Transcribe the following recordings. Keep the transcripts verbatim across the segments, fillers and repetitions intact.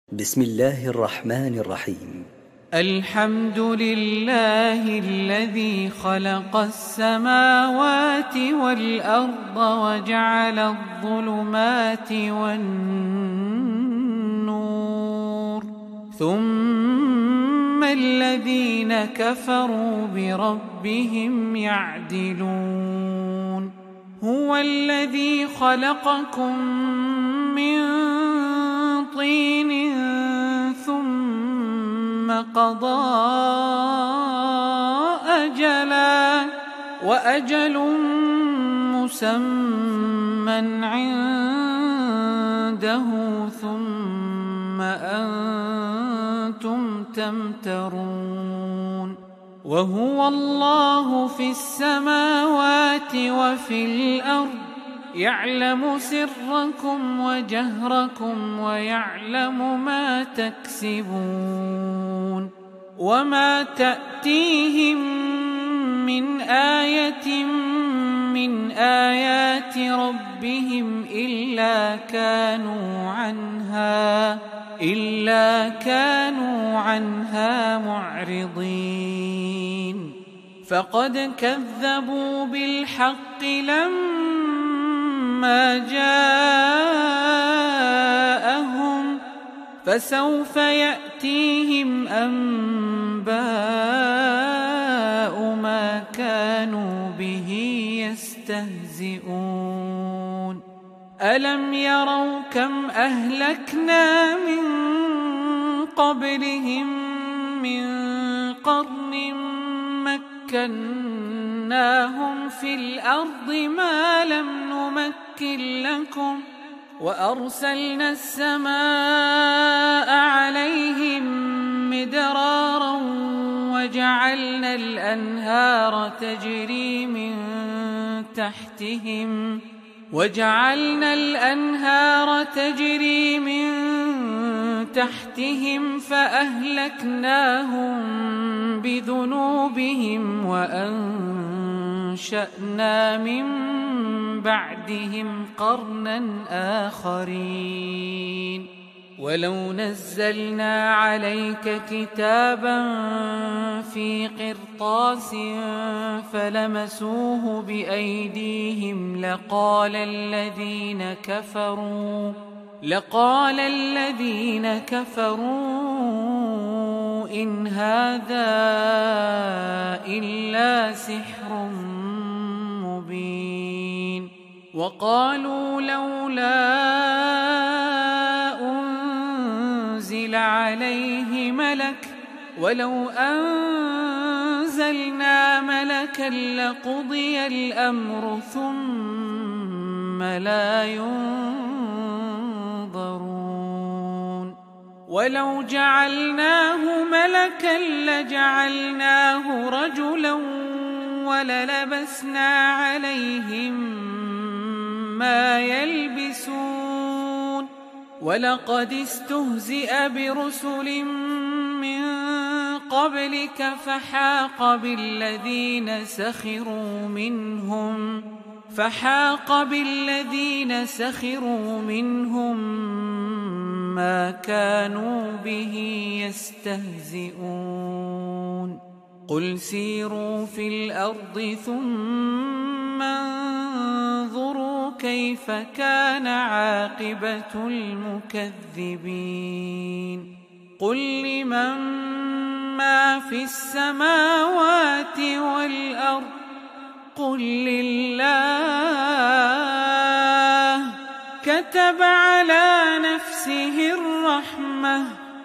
بسم الله الرحمن الرحيم. الحمد لله الذي خلق السماوات والأرض وجعل الظلمات والنور، ثم الذين كفروا بربهم يعدلون. هو الذي خلقكم من طين ثم قضى أجلا وأجل مسمى عنده ثم أنتم تمترون. وهو الله في السماوات وفي الأرض، يعلم سركم وجهركم ويعلم ما تكسبون. وما تأتيهم من آية من آيات ربهم إلا كانوا عنها إلا كانوا عنها معرضين. فقد كذبوا بالحق لما جاءهم، فسوف يأتيهم أنباء ما كانوا به يستهزئون. ألم يروا كم أهلكنا من قبلهم من قرن مكناهم في الأرض ما لم نمكن لكم، وأرسلنا السماء عليهم مدرارا وجعلنا الأنهار تجري من تحتهم وجعلنا الأنهار تجري من تحتهم فأهلكناهم بذنوبهم وأنشأنا من بعدهم قرنا آخرين. ولو نزلنا عليك كتابا في قرطاس فلمسوه بأيديهم لقال الذين كفروا لقال الذين كفروا إن هذا إلا سحر مبين. وقالوا لولا أنزل عليه ملك ولو أنزلنا ملكا لقضي الأمر ثم لا ينظرون. ولو جعلناه ملكا لجعلناه رجلا وللبسنا عليهم ما يلبسون. ولقد استهزئ برسل من قبلك فحاق بالذين سخروا منهم فحاق بالذين سخروا منهم ما كانوا به يستهزئون. قل سيروا في الأرض ثم انظروا كيف كان عاقبة المكذبين. قل لمن ما في السماوات والأرض قل لله. كتب على نفسه الرحمة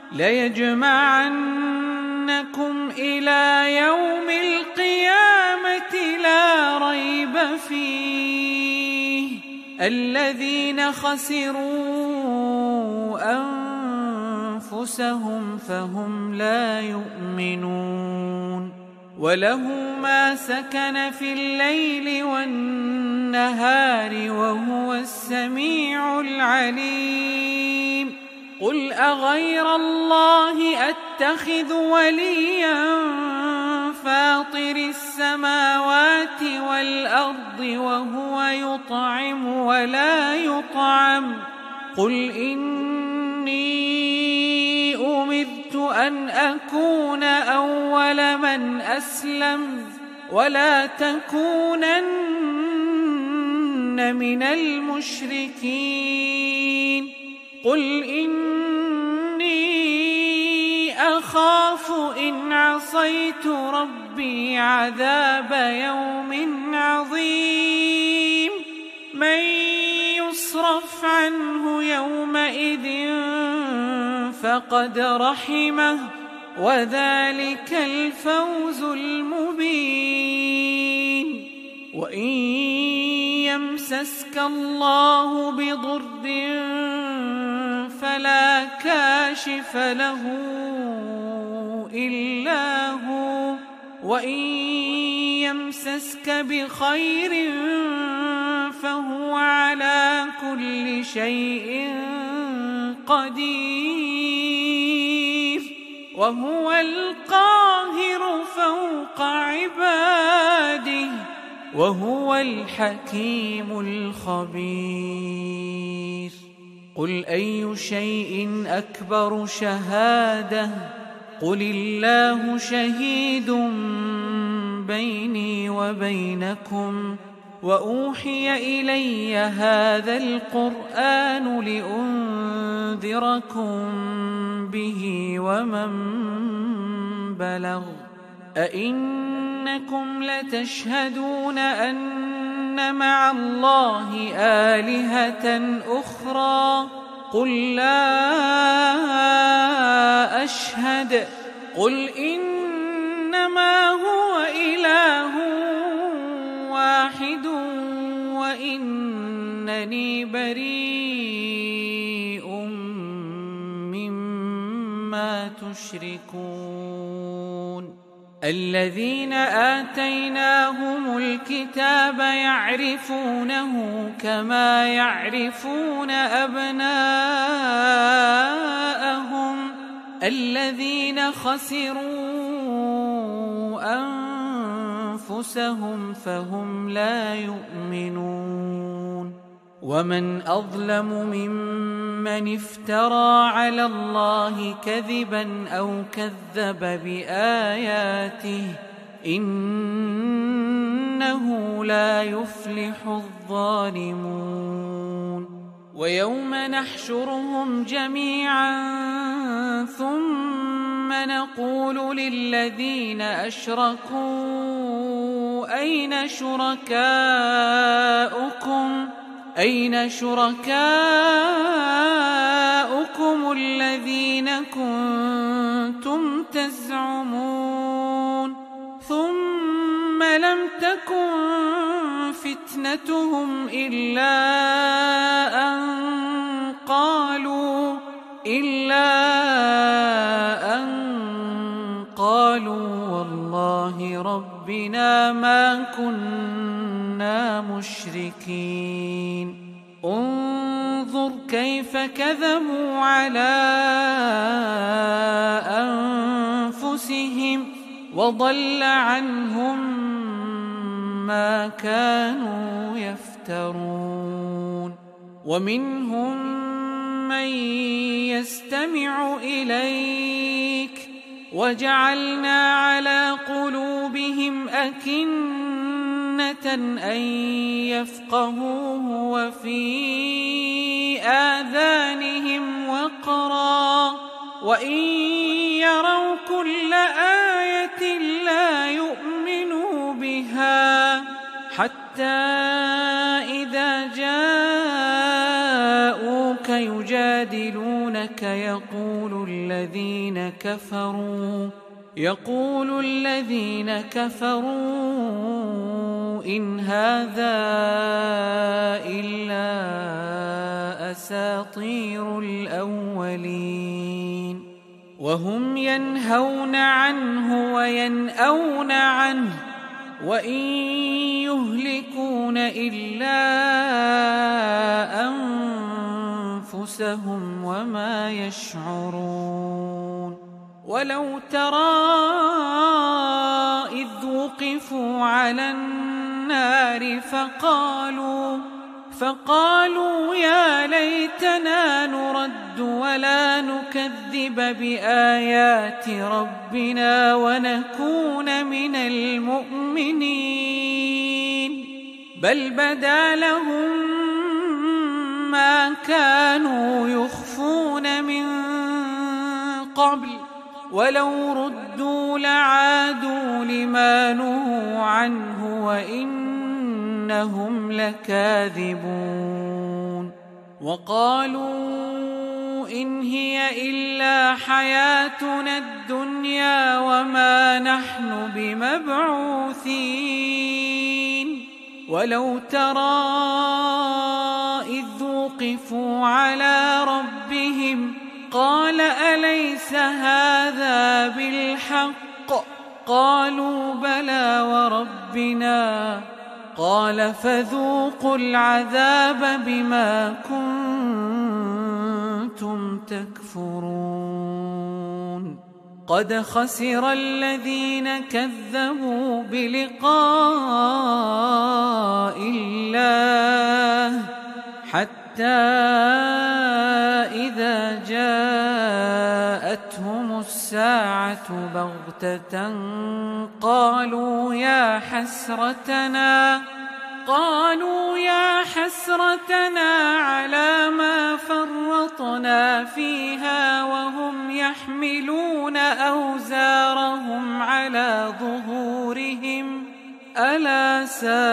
ليجمعنكم إلى يوم القيامة لا ريب فيه الذين خسروا أنفسهم فهم لا يؤمنون. وله ما سكن في الليل والنهار وهو السميع العليم. قل أغير الله أتخذ وليا فاطر السماوات والأرض وهو يطعم ولا يطعم قل إني أن أكون أول من أسلم ولا تكونن من المشركين قل إني أخاف إن عصيت ربي عذاب يوم عظيم من يصرف عنه يومئذ فقد رحمه وذلك الفوز المبين وإن يمسسك الله بضر فلا كاشف له إلا هو وإن يمسسك بخير فهو على كل شيء قدير وهو القاهر فوق عباده وهو الحكيم الخبير قل أي شيء أكبر شهادة قل الله شهيد بيني وبينكم وأوحي إلي هذا القرآن لأنذركم به ومن بلغ أئنكم لتشهدون أن مع الله آلهة أخرى قل لا أشهد قل إنما هو إله واحد وإنني بريء مما تشركون الذين آتيناهم الكتاب يعرفونه كما يعرفون أبناءهم الذين خسروا أنفسهم فهم لا يؤمنون ومن أظلم ممن افترى على الله كذبا أو كذب بآياته إنه لا يفلح الظالمون ويوم نحشرهم جميعا ثم نقول للذين أشركوا أين شركاؤكم أين شركاؤكم الذين كنتم تزعمون ثم لم تكن فتنتهم إلا أن قالوا إلا أن قالوا والله ربنا ما كنا مشركين انظر كيف كذبوا على أنفسهم وضل عنهم ما كانوا يفترون ومنهم من يستمع إليك وجعلنا على قلوبهم أكنة أن يفقهوه وفي آذانهم وقرا وإن يروا كل آية لا يؤمنوا بها حتى إذا جاءوك يجادلونك يقول الذين كفروا يقول الذين كفروا إن هذا إلا أساطير الأولين وهم ينهون عنه وينأون عنه وإن يهلكون إلا أنفسهم وما يشعرون ولو ترى إذ وقفوا على النار فقالوا فقالوا يا ليتنا نرد نرد ولا نكذب بآيات ربنا ونكون من المؤمنين بل بدا لهم ما كانوا يخفون من قبل ولو ردوا لعادوا لما نهوا عنه وإنهم لكاذبون وقالوا إن هي إلا حياتنا الدنيا وما نحن بمبعوثين ولو ترى إذ وقفوا على ربهم قال أليس هذا بالحق قالوا بلى وربنا قال فذوقوا العذاب بما كنتم تكفرون قد خسر الذين كذبوا بلقاء الله حتى إذا جاءتهم الساعة بغتة قالوا يا حسرتنا قالوا يا حسرتنا على ما فرطنا فيها وهم يحملون أوزارهم على ظهورهم ألا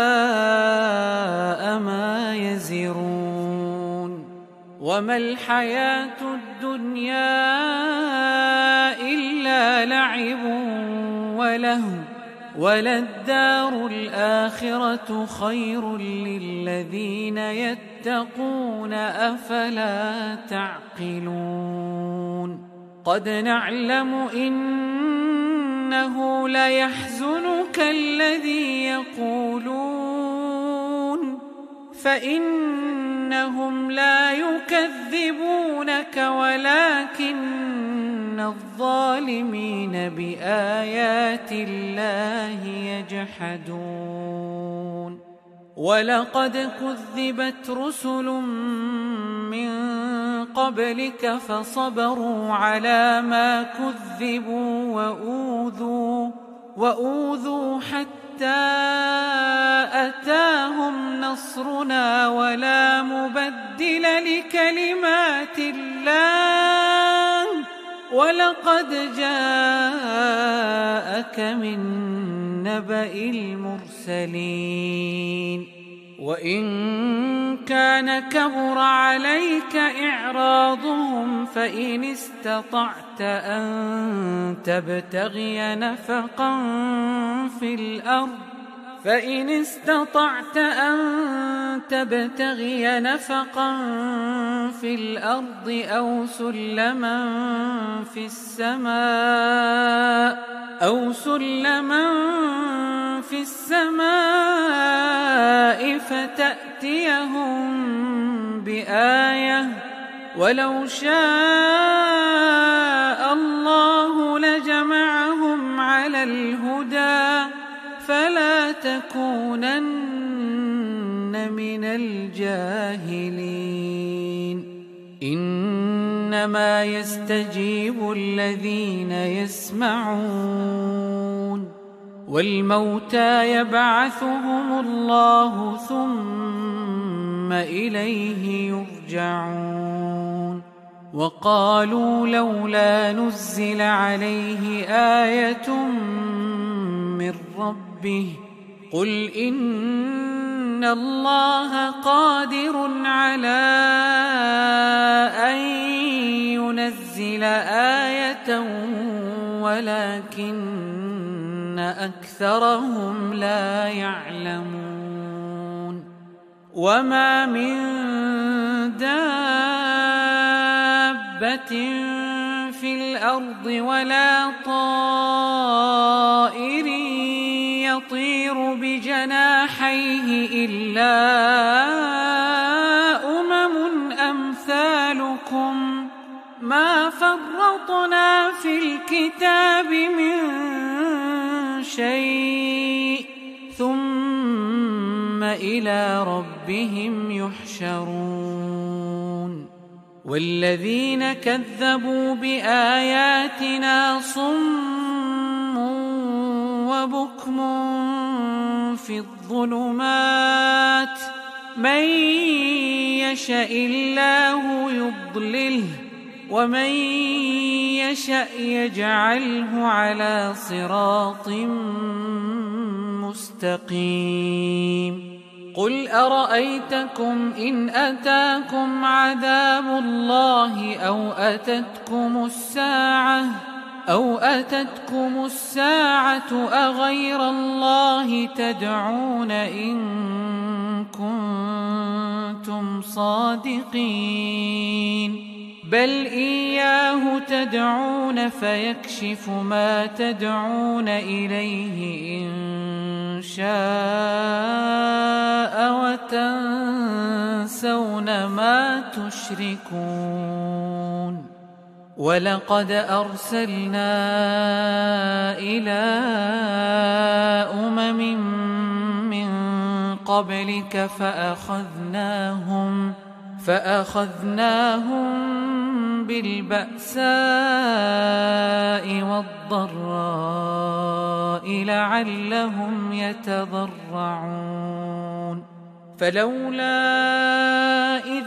ساء ما يزرون وما الحياة الدنيا إلا لعب ولهو وللدار الآخرة خير للذين يتقون أفلا تعقلون قد نعلم إنه ليحزنك الذي يقولون فإنهم لا يكذبونك ولكن الظالمين بآيات الله يجحدون ولقد كذبت رسل من قبلك فصبروا على ما كذبوا وأوذوا وأوذوا حتى أتاهم نصرنا ولا مبدل لكلمات الله ولقد جاءك من نبأ المرسلين وإن كان كبر عليك إعراضهم فإن استطعت أن تبتغي نفقا في الأرض فإن استطعت أن تبتغي نفقا في الأرض أو سلما في السماء أو سلما في السماء فتأتيهم بآية ولو شاء الله لجمعهم على الهدى فلا تكونن من الجاهلين إنما يستجيب الذين يسمعون والموتى يبعثهم الله ثم إليه يرجعون وقالوا لولا نزل عليه آية من ربه قل إن الله قادر على أن ينزل آية ولكن أكثرهم لا يعلمون وما من دابة في الأرض ولا طائر يطير بجناحيه إلا أمم أمثالكم ما فرطنا في الكتاب من شيء ثم إلى ربهم يحشرون والذين كذبوا بآياتنا صم وبكم في الظلمات من يشاء الله يضلله ومن يشاء يجعله على صراط مستقيم قل أرأيتكم إن أتاكم عذاب الله أو أتتكم الساعة أو أتتكم الساعة أغير الله تدعون إن كنتم صادقين بل إياه تدعون فيكشف ما تدعون إليه إن شاء وتنسون ما تشركون ولقد أرسلنا إلى أمم من قبلك فأخذناهم فأخذناهم بالبأساء والضراء لعلهم يتضرعون فلولا إذ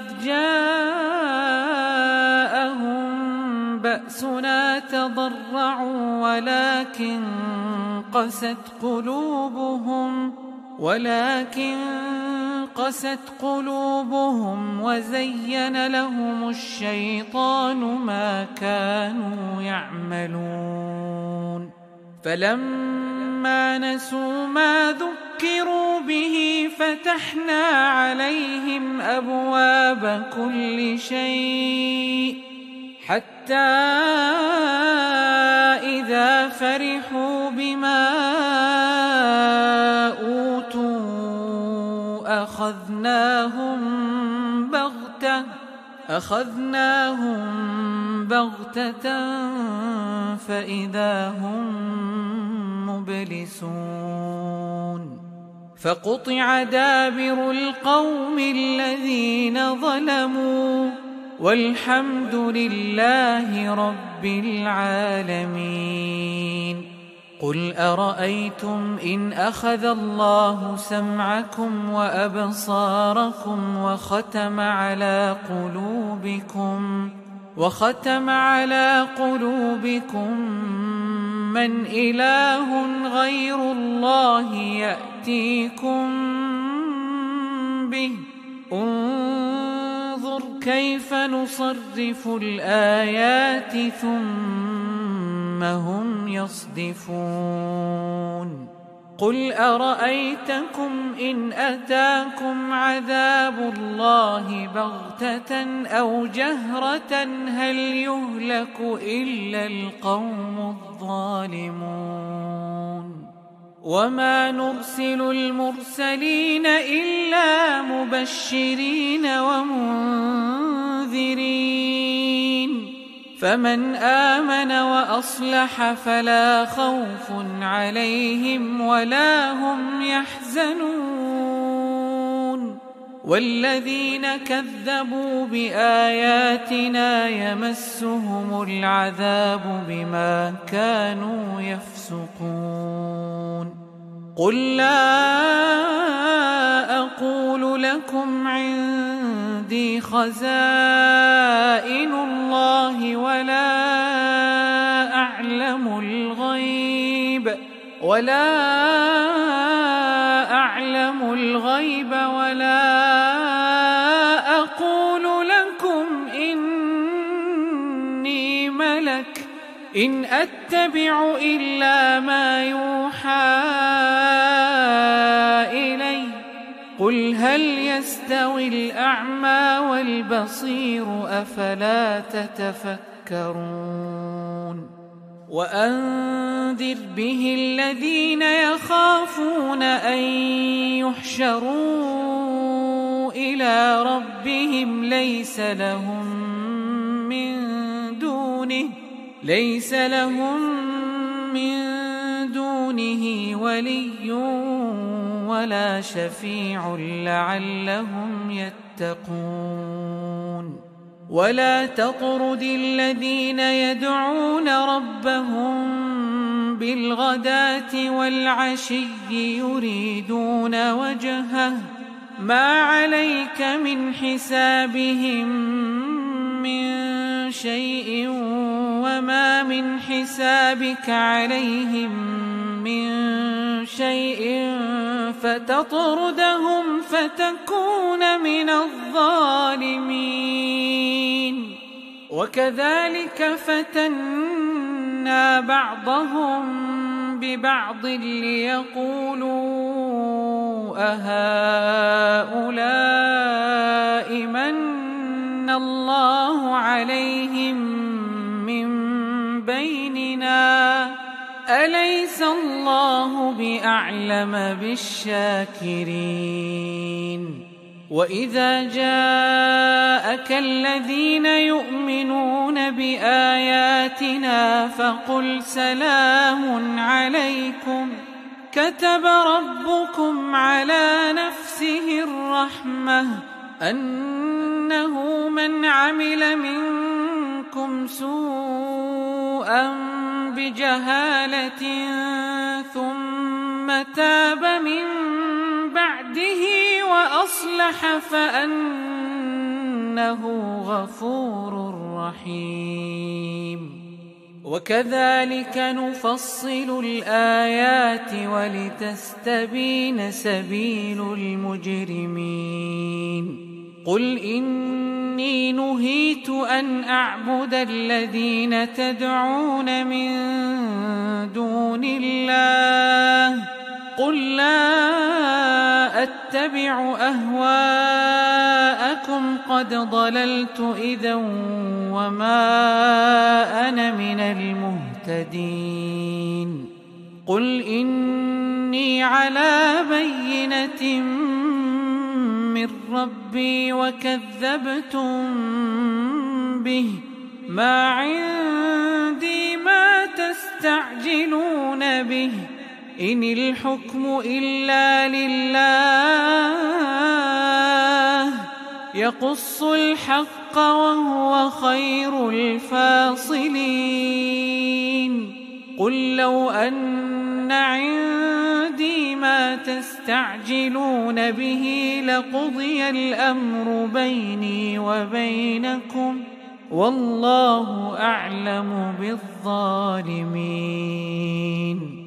جاءهم بأسنا تضرعوا ولكن قست قلوبهم ولكن قست قلوبهم وزين لهم الشيطان ما كانوا يعملون فلما نسوا ما ذكروا به فتحنا عليهم أبواب كل شيء حتى إذا فرحوا بما أوتوا أخذناهم بغتة أخذناهم بغتة فإذا هم مبلسون فقطع دابر القوم الذين ظلموا والحمد لله رب العالمين قل أرأيتم إن أخذ الله سمعكم وأبصاركم وختم على قلوبكم وختم على قلوبكم من إله غير الله يأتيكم به انظر كيف نصرف الآيات ثم هم يصدفون قل أرأيتكم إن أتاكم عذاب الله بغتة أو جهرة هل يهلك إلا القوم الظالمون وما نرسل المرسلين إلا مبشرين ومنذرين فمن آمن وأصلح فلا خوف عليهم ولا هم يحزنون والذين كذبوا بآياتنا يمسهم العذاب بما كانوا يفسقون قل لا أقول لكم عندي خزائن الله ولا أعلم الغيب ولا أعلم الغيب ولا أقول لكم إني ملك إن أتبع إلا ما يوحى إلي قل هل يستوي الأعمى والبصير أفلا تتفكرون وأنذر به الذين يخافون أن يحشروا إلى ربهم ليس لهم من دونه ليس لهم من دونه ولي ولا شفيع لعلهم يتقون ولا تطرد الذين يدعون ربهم بالغداة والعشي يريدون وجهه ما عليك من حسابهم من شيء وما من حسابك عليهم من شيء فتطردهم فتكون من الظالمين. وكذلك فتنا بعضهم ببعض ليقولوا أهؤلاء من الله عليهم من بيننا أليس الله بأعلم بالشاكرين. وإذا جاءك الذين يؤمنون بآياتنا فقل سلام عليكم كتب ربكم على نفسه الرحمة أنه من عمل منكم سوءا بجهالة ثم تاب من بعده وأصلح فأنه غفور رحيم. وكذلك نفصل الآيات ولتستبين سبيل المجرمين. قل إني نهيت أن أعبد الذين تدعون من دون الله قل لا أتبع أهواءكم قد ضللت إذا وما أنا من المهتدين. قل إني على بينة من ربي وكذبتم به ما عندي ما تستعجلون به إن الحكم إلا لله يقص الحق وهو خير الفاصلين. قل لو أن عندي ما تستعجلون به لقضي الأمر بيني وبينكم والله أعلم بالظالمين.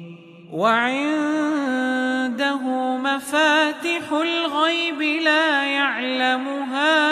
وعنده مفاتح الغيب لا يعلمها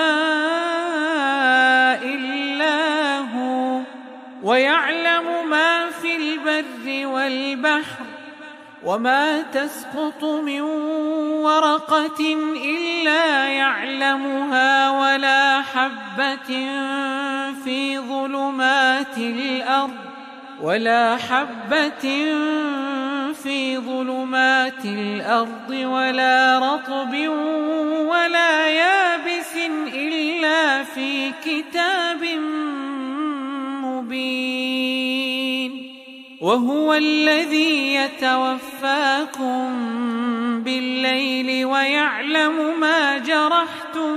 إلا هو ويعلم ما في البر والبحر وما تسقط من ورقة إلا يعلمها ولا حبة في ظلمات الأرض ولا حبة في ظلمات الأرض ولا رطب ولا يابس إلا في كتاب مبين. وهو الذي يتوفاكم بالليل ويعلم ما جرحتم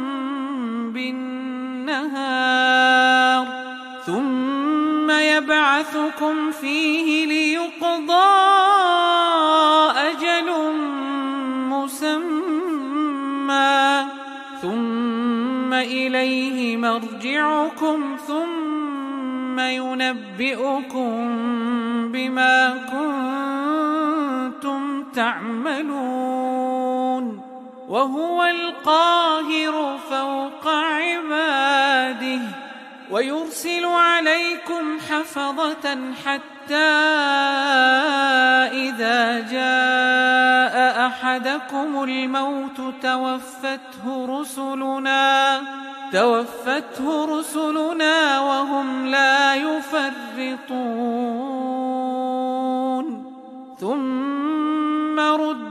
بالنهار ثم يبعثكم فيه ليقضى أجل مسمى ثم إليه مرجعكم ثم ينبئكم بما كنتم تعملون. وهو القاهر فوق عباده ويرسل عليكم حفظة حتى إذا جاء أحدكم الموت توفته رسلنا توفته رسلنا وهم لا يفرطون ثم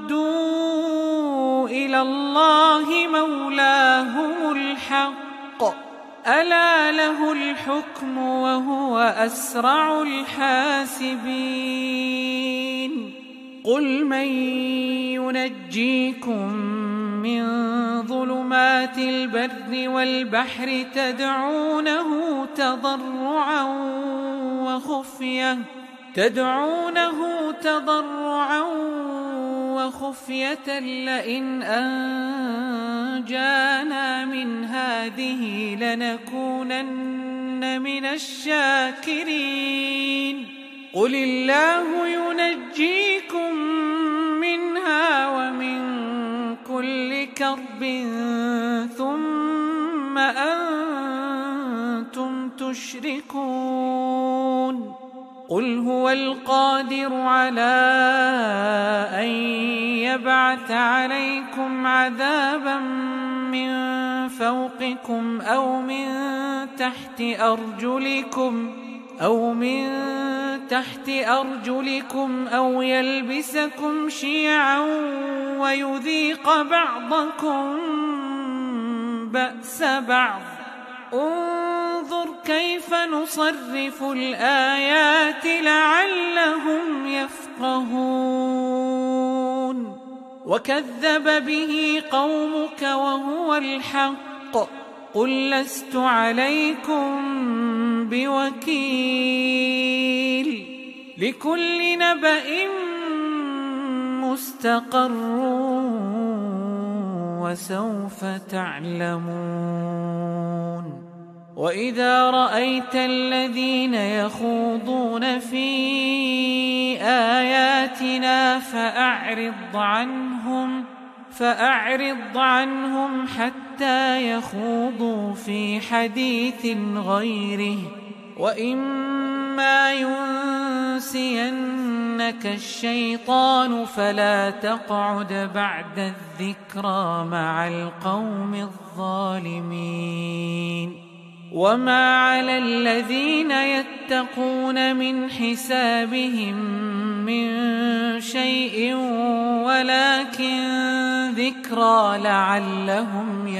ردوا إلى الله مولاهم الحق ألا له الحكم وهو أسرع الحاسبين. قل من ينجيكم من ظلمات البر والبحر تدعونه تضرعا وخفية تدعونه تضرعا وخفية لئن أنجانا من هذه لنكونن من الشاكرين قل الله ينجيكم منها ومن كل كرب ثم أنتم تشركون قل هو القادر على أن يبعث عليكم عذابا من فوقكم أو من تحت أرجلكم أو من تحت أرجلكم أو يلبسكم شيعا ويذيق بعضكم بأس بعض انظر كيف نصرف الآيات لعلهم يفقهون وكذب به قومك وهو الحق قل لست عليكم بوكيل لكل نبأ مستقر وسوف تعلمون وإذا رأيت الذين يخوضون في آياتنا فأعرض عنهم فأعرض عنهم حتى يخوضوا في حديث غيره وإما ينسينك الشيطان فلا تقعد بعد الذكرى مع القوم الظالمين وما على الذين يتقون من حسابهم من شيء ولكن ذكرى لعلهم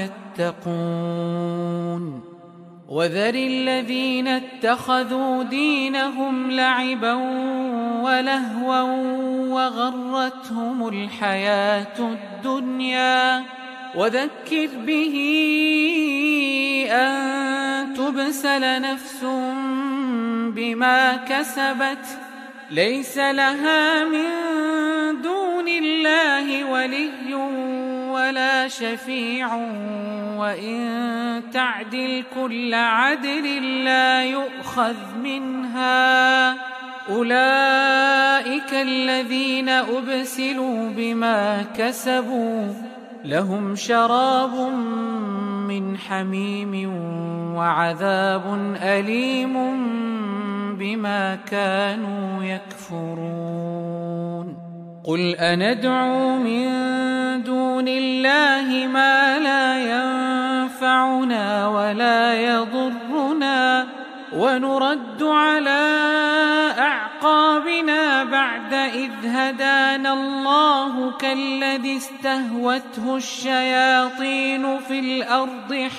يتقون وذر الذين اتخذوا دينهم لعبا ولهوا وغرتهم الحياة الدنيا وذكر به أن تبسل نفس بما كسبت ليس لها من دون الله ولي ولا شفيع وإن تعدل كل عدل لا يؤخذ منها أولئك الذين أبسلوا بما كسبوا لهم شراب من حميم وعذاب أليم بما كانوا يكفرون قل أندعو من دون الله ما لا ينفعنا ولا يضرنا ونرد على أعقابنا بعد إذ هدانا الله كالذي استهوته الشياطين في الأرض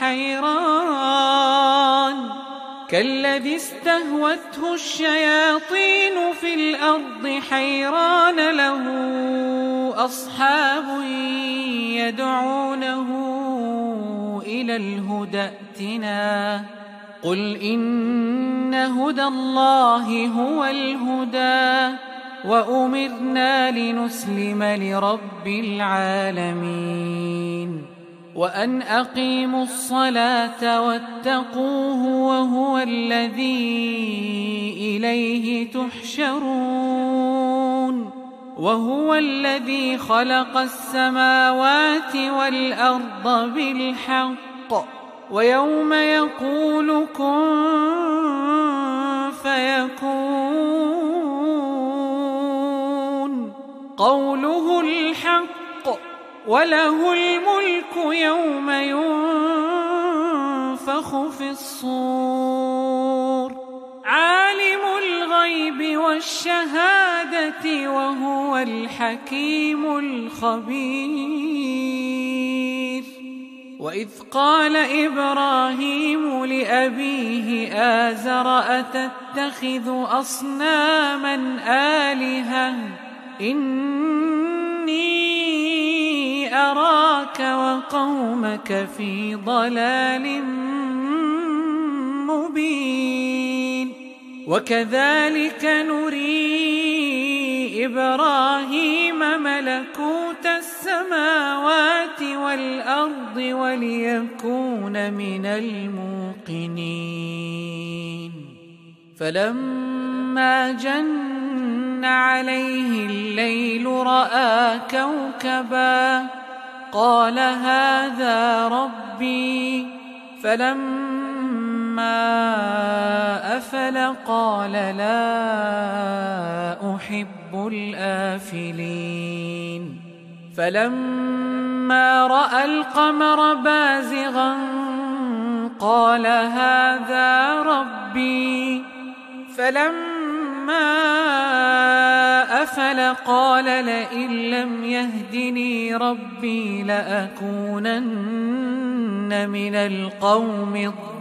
حيران كالذي استهوته الشياطين في الأرض حيران له أصحاب يدعونه إلى الهدى ائتنا قل إن هدى الله هو الهدى وأمرنا لنسلم لرب العالمين وأن أقيموا الصلاة واتقوه وهو الذي إليه تحشرون وهو الذي خلق السماوات والأرض بالحق ويوم يقول كن فيكون قوله الحق وله الملك يوم ينفخ في الصور عالم الغيب والشهادة وهو الحكيم الخبير وإذ قال إبراهيم لأبيه آزر أتتخذ أصناما آلهة إني أراك وقومك في ضلال مبين وكذلك نري إبراهيم ملكوت السماوات والأرض وليكون من الموقنين فلما جن عليه الليل رأى كوكبا قال هذا ربي فلما أفل قال لا أحب الآفلين فلما رأى القمر بازغا قال هذا ربي فلما أفل قال لئن لم يهدني ربي لأكونن من القوم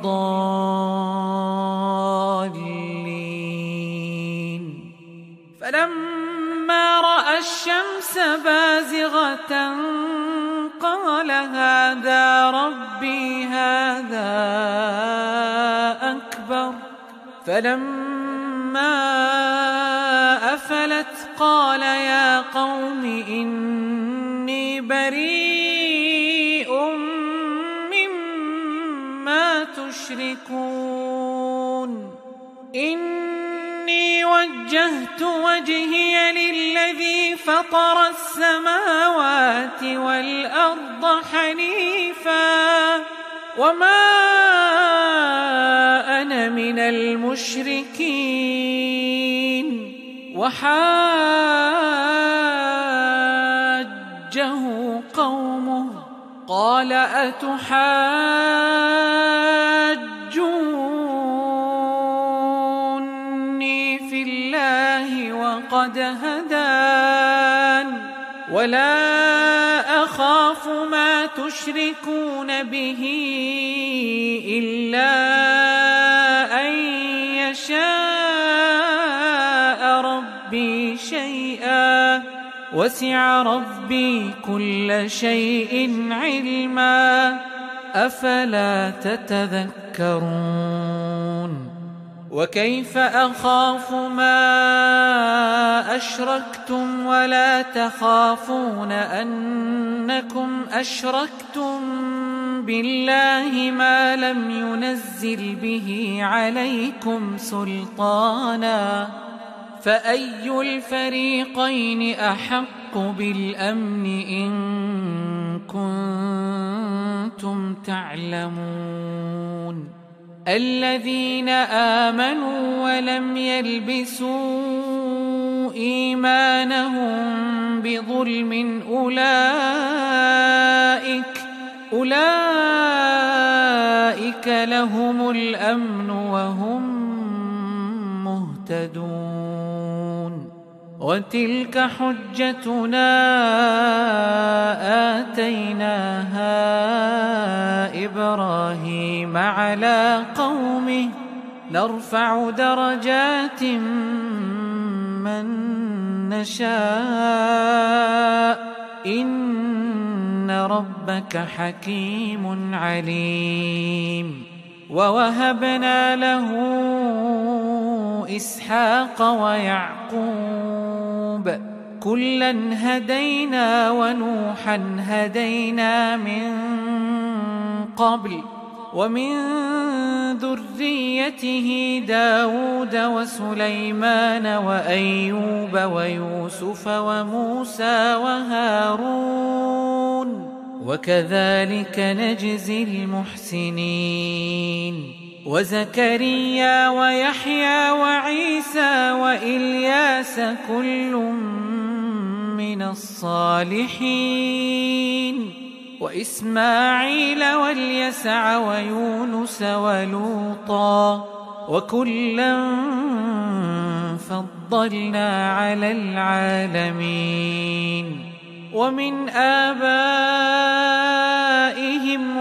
الضالين فلما رأى الشمس بازغة قال هذا ربي هذا أكبر فلما أفلت قال يا قوم إني بريء مما تشركون إني وجهت وجهي للذي فطر السماوات والأرض حنيفا وما أنا من المشركين وحاجه قومه قال أتحاجوني في الله وقد هدان ولا أخاف ما تشركون به إلا أن يشاء ربي شيئا وسع ربي كل شيء علما أفلا تتذكرون وكيف أخاف ما أشركتم ولا تخافون أنكم أشركتم بالله ما لم ينزل به عليكم سلطانا فأي الفريقين أحق بالأمن إن كنتم تعلمون الذين آمنوا ولم يلبسوا إيمانهم بظلم أولئك أولئك لهم الأمن وهم مهتدون وتلك حجتنا آتيناها إبراهيم على قومه نرفع درجات من نشاء إن ربك حكيم عليم ووهبنا له إسحاق ويعقوب كلا هدينا ونوحا هدينا من قبل ومن ذريته داود وسليمان وأيوب ويوسف وموسى وهارون وكذلك نجزي المحسنين وزكريا ويحيى وعيسى وإلياس كل من الصالحين وإسماعيل واليسع ويونس ولوطا وكلا فضلنا على العالمين ومن آبائهم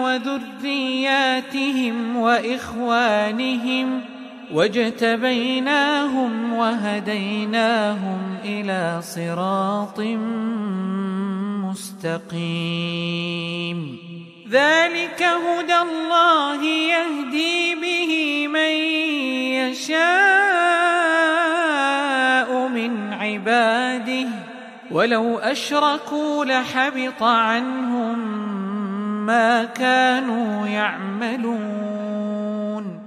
وذرياتهم وإخوانهم واجتبيناهم وهديناهم إلى صراط مستقيم ذلك هدى الله يهدي به من يشاء من عباده ولو أشركوا لحبط عنهم ما كانوا يعملون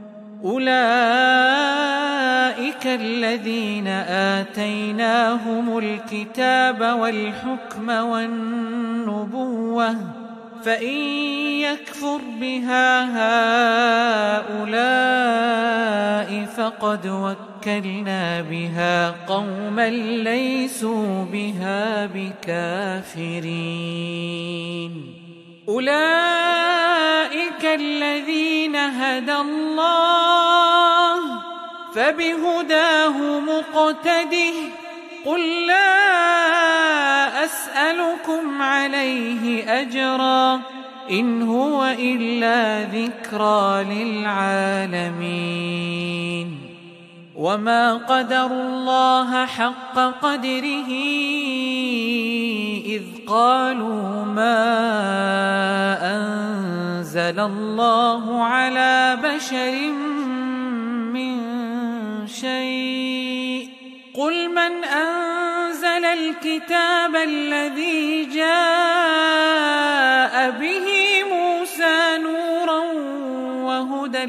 أولئك الذين آتيناهم الكتاب والحكم والنبوة فإن يكفر بها هؤلاء فقد وكلنا بها قوما ليسوا بها بكافرين أولئك الذين هدى الله فبهداه مقتده قل لا أسألكم عليه أجرا إن هو إلا ذكرى للعالمين وما قدروا الله حق قدره إذ قالوا ما أنزل الله على بشر من شيء قل من أنزل الكتاب الذي جاء به موسى نورا وهدى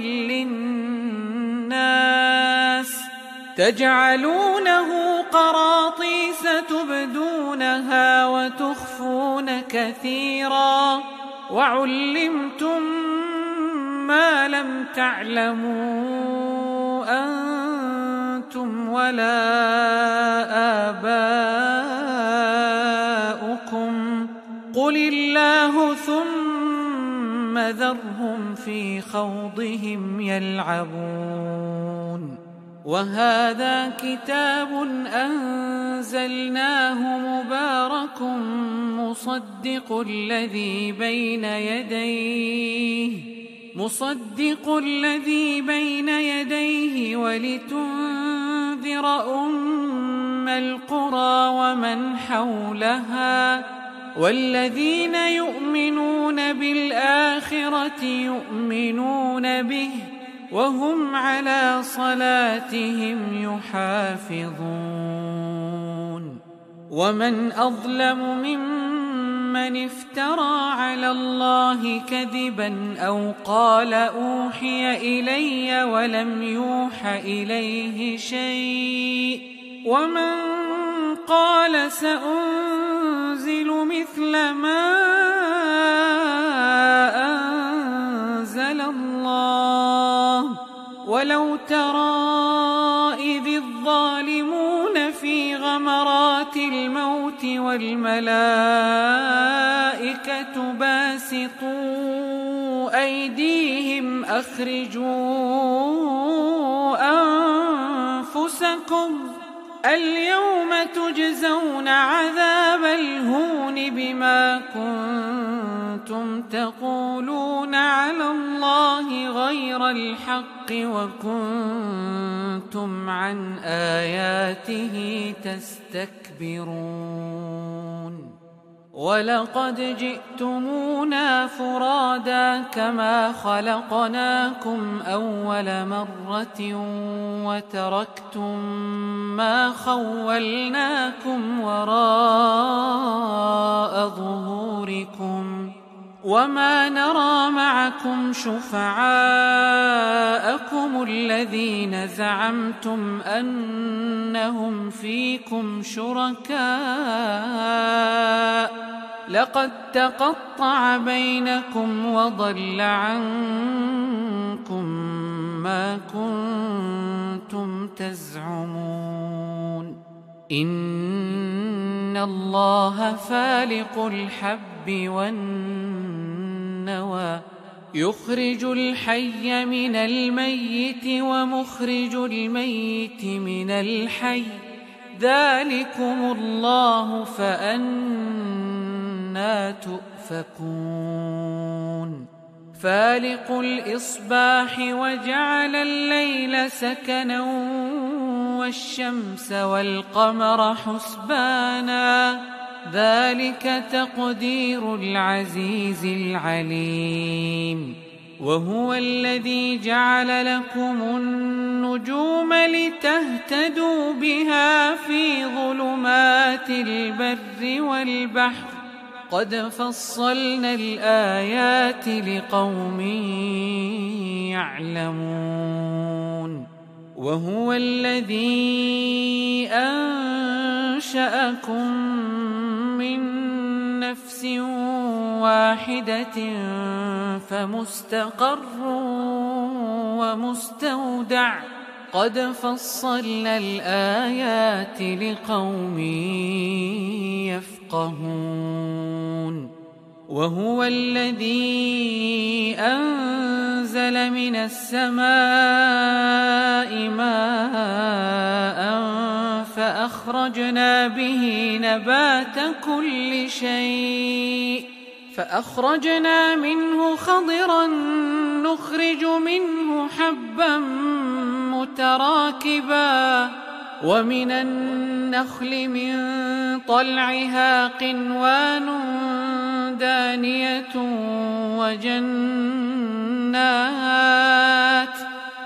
للناس تجعلونه قراطيس تبدونها وتخفون كثيرا وعلمتم ما لم تعلموا أنتم ولا آباؤكم قل الله ثم ذرهم في خوضهم يلعبون وهذا كتاب أنزلناه مبارك مصدق الذي بين يديه مصدق الذي بين يديه ولتنذر أم القرى ومن حولها والذين يؤمنون بالآخرة يؤمنون به وهم على صلاتهم يحافظون ومن أظلم ممن افترى على الله كذبا أو قال أوحي إلي ولم يوح إليه شيء ومن قال سأنزل مثل ما أنزل الله ولو ترى إذ الظالمون في غمرات الموت والملائكة باسطوا أيديهم أخرجوا أنفسكم اليوم تجزون عذاب الهون بما كنتم تقولون على الله غير الحق وكنتم عن آياته تستكبرون ولقد جئتمونا فرادا كما خلقناكم أول مرة وتركتم ما خولناكم وراء ظهوركم وما نرى معكم شفعاءكم الذين زعمتم أنهم فيكم شركاء لقد تقطع بينكم وضل عنكم ما كنتم تزعمون إن الله فالق الحب والنوى يخرج الحي من الميت ومخرج الميت من الحي ذلكم الله فأنى تؤفكون فالق الإصباح وجعل الليل سكنا والشمس والقمر حسبانا ذلك تقدير العزيز العليم وهو الذي جعل لكم النجوم لتهتدوا بها في ظلمات البر والبحر قد فصلنا الآيات لقوم يعلمون وهو الذي أنشأكم من نفس واحدة فمستقر ومستودع قد فصلنا الآيات لقوم يفقهون وهو الذي أنزل من السماء ماء فأخرجنا به نبات كل شيء فأخرجنا منه خضرا نخرج منه حبا متراكبا ومن النخل من طلعها قنوان دانية وجنات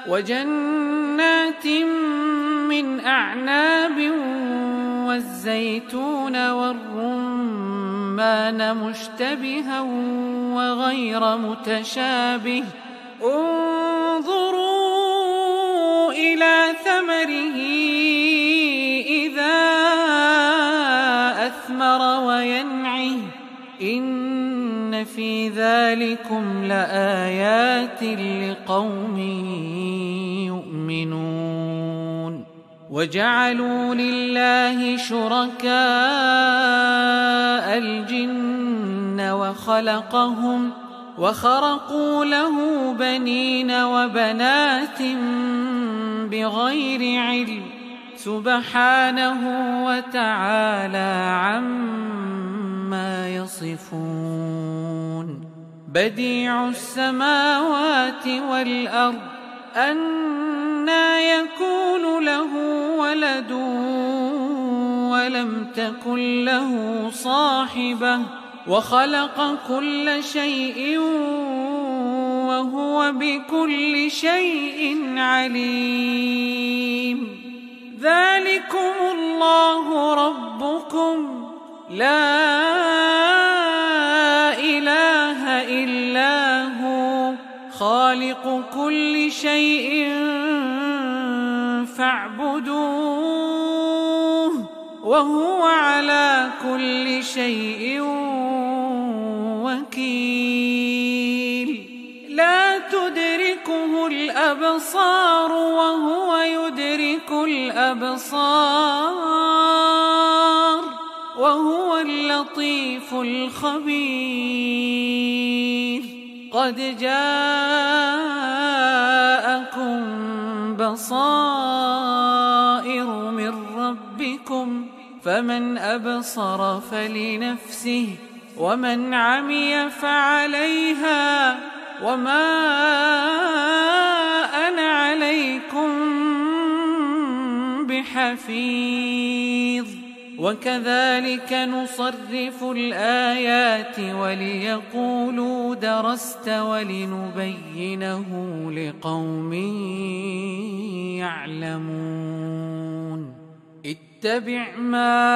وجنات من أعناب والزيتون والرمان مشتبها وغير متشابه انظروا إلى ثمره إذا أثمر وينعه إن في ذلكم لآيات لقوم يؤمنون وجعلوا لله شركاء الجن وخلقهم وخرقوا له بنين وبنات بغير علم سبحانه وتعالى عما يصفون بديع السماوات والأرض أنى يكون له ولد ولم تكن له صاحبة وخلق كل شيء وهو بكل شيء عليم ذلكم الله ربكم لا إله إلا هو خالق كل شيء فاعبدوه وهو على كل شيء وكيل لا تدركه الأبصار وهو يدرك الأبصار وهو اللطيف الخبير قد جاءكم بصائر من ربكم فمن أبصر فلنفسه ومن عمي فعليها وما أنا عليكم بحفيظ وكذلك نصرف الآيات وليقولوا درست ولنبينه لقوم يعلمون اتبع ما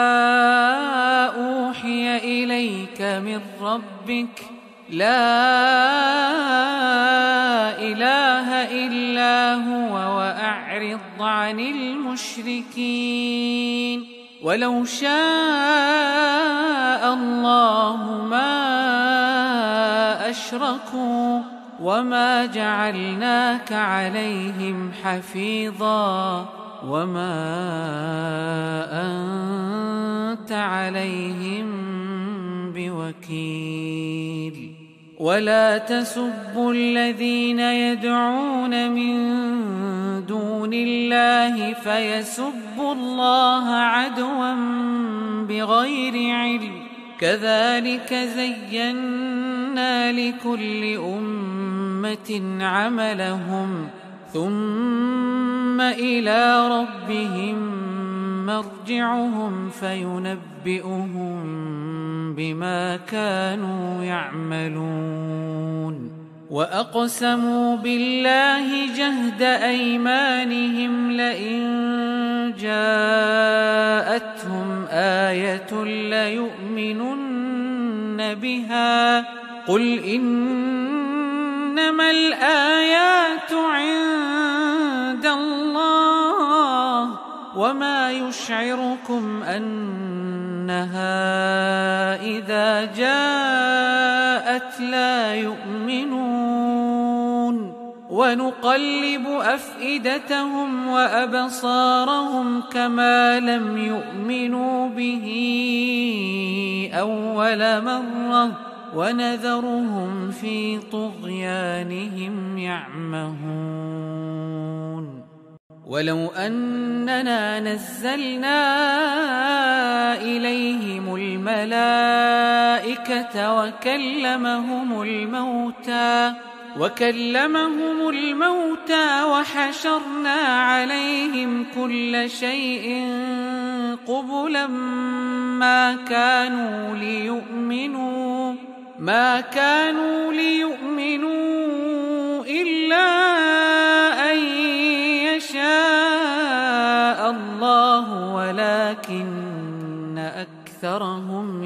أوحي إليك من ربك لا إله إلا هو وأعرض عن المشركين ولو شاء الله ما أشركوا وما جعلناك عليهم حفيظا وما أنت عليهم بوكيل ولا تسبوا الذين يدعون من دون الله فيسبوا الله عدوا بغير علم كذلك زينا لكل أمة عملهم ثم ثم إلى ربهم مرجعهم فينبئهم بما كانوا يعملون وأقسموا بالله جهد أيمانهم لئن جاءتهم آية ليؤمنن بها قل إنما الآيات عند الله وما يشعركم أنها إذا جاءت لا يؤمنون ونقلب أفئدتهم وأبصارهم كما لم يؤمنوا به أول مرة ونذرهم في طغيانهم يعمهون ولو أننا نزلنا إليهم الملائكة وكلمهم الموتى وكلمهم الموتى وحشرنا عليهم كل شيء قبلا ما كانوا ليؤمنوا ما كانوا ليؤمنوا إلا أن يشاء الله ولكن أكثرهم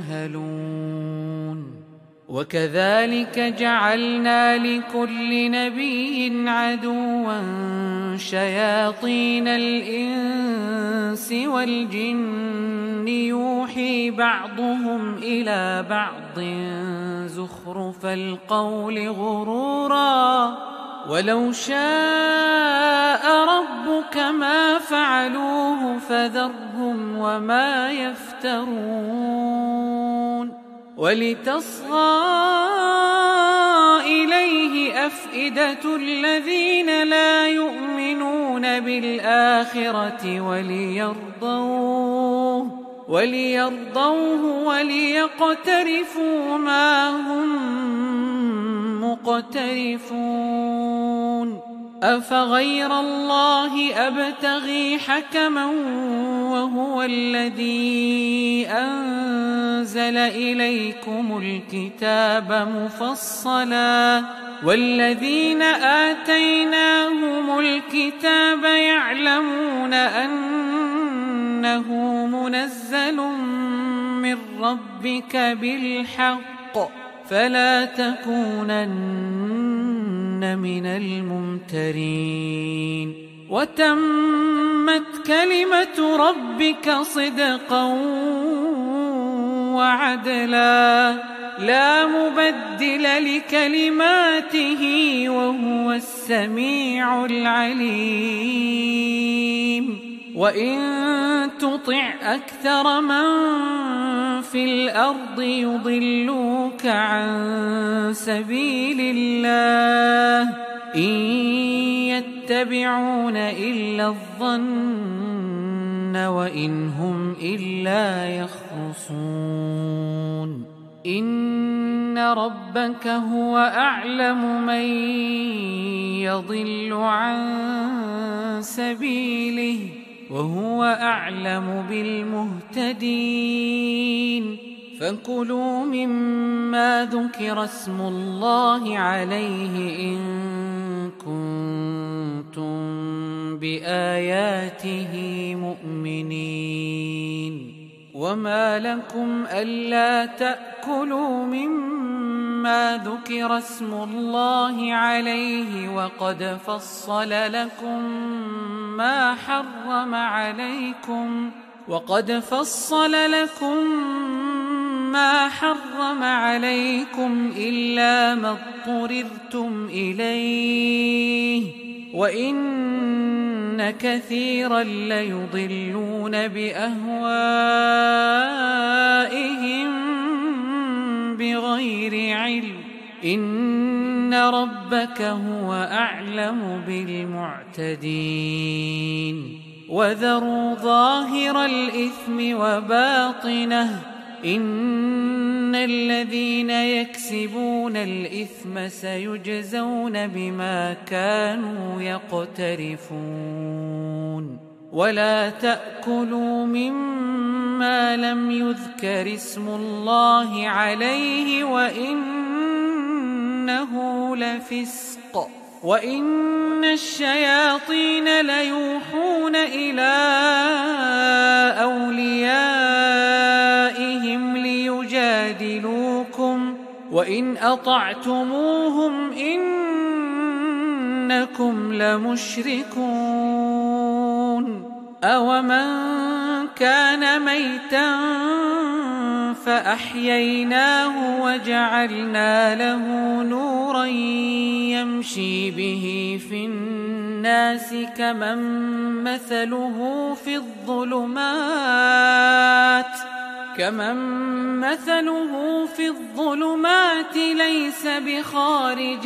يجهلون وكذلك جعلنا لكل نبي عدوا شياطين الإنس والجن يوحي بعضهم إلى بعض زخرف القول غرورا ولو شاء ربك ما فعلوه فذرهم وما يفترون ولتصغى إليه أفئدة الذين لا يؤمنون بالآخرة وليرضوه وليرضوه وليقترفوا ما هم مقترفون أفغير الله أبتغي حكما وهو الذي أنزل إليكم الكتاب مفصلا والذين آتيناهم الكتاب يعلمون أنه منزل من ربك بالحق فلا تكونن من الممترين وتمت كلمة ربك صدقا وعدلا لا مبدل لكلماته وهو السميع العليم وإن تطع أكثر من في الأرض يضلوك عن سبيل الله إن يتبعون إلا الظن وإن هم إلا يخرصون إن ربك هو أعلم من يضل عن سبيله وهو أعلم بالمهتدين فكلوا مما ذكر اسم الله عليه إن كنتم بآياته مؤمنين وما لكم ألا تأكلوا مما ذكر اسم الله عليه وقد فصل لكم ما حرم عليكم وقد فصل لكم ما حرم عليكم إلا ما اضطررتم إليه وإن كثيرا ليضلون بأهوائهم بغير علم إن ربك هو أعلم بالمعتدين وذروا ظاهر الإثم وباطنه إن الذين يكسبون الإثم سيجزون بما كانوا يقترفون ولا تأكلوا مما لم يذكر اسم الله عليه وإنه لفسق وإن الشياطين ليوحون إلى أوليائهم ليجادلوكم وإن أطعتموهم إنكم لمشركون أومن كان ميتا فأحييناه وجعلنا له نورا يمشي به في الناس كمن مثله في الظلمات كمن مثله في الظلمات ليس بخارج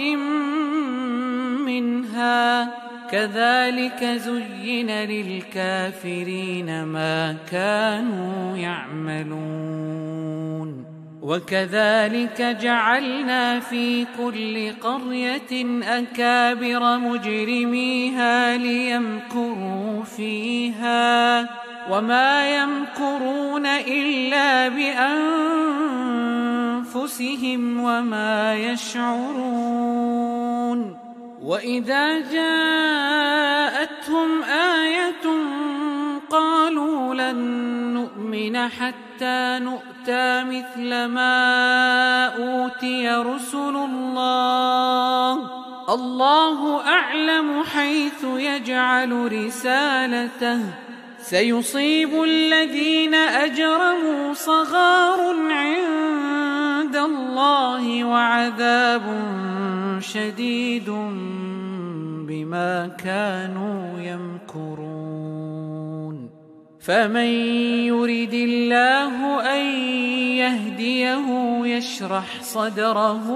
منها كذلك زين للكافرين ما كانوا يعملون وكذلك جعلنا في كل قرية أكابر مجرميها ليمكروا فيها وما يمكرون إلا بأنفسهم وما يشعرون وإذا جاءتهم آية قالوا لن نؤمن حتى نؤتى مثل ما أوتي رسل الله الله أعلم حيث يجعل رسالته سيصيب الذين أجرموا صغار عند الله وعذاب شديد بما كانوا يمكرون فمن يرد الله أن يهديه يشرح صدره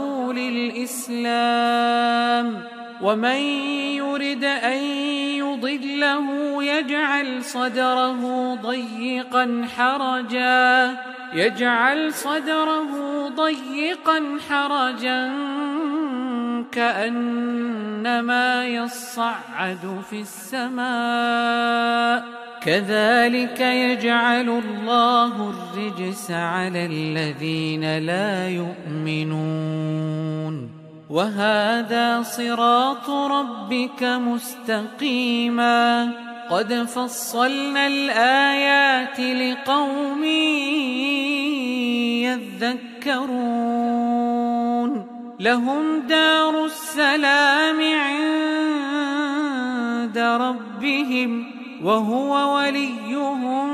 للإسلام ومن يرد أن يضله يجعل صدره ضيقا حرجا يجعل صدره ضيقا حرجا كأنما يصعد في السماء كذلك يجعل الله الرجس على الذين لا يؤمنون وهذا صراط ربك مستقيما قد فصلنا الآيات لقوم يذكرون لهم دار السلام عند ربهم وهو وليهم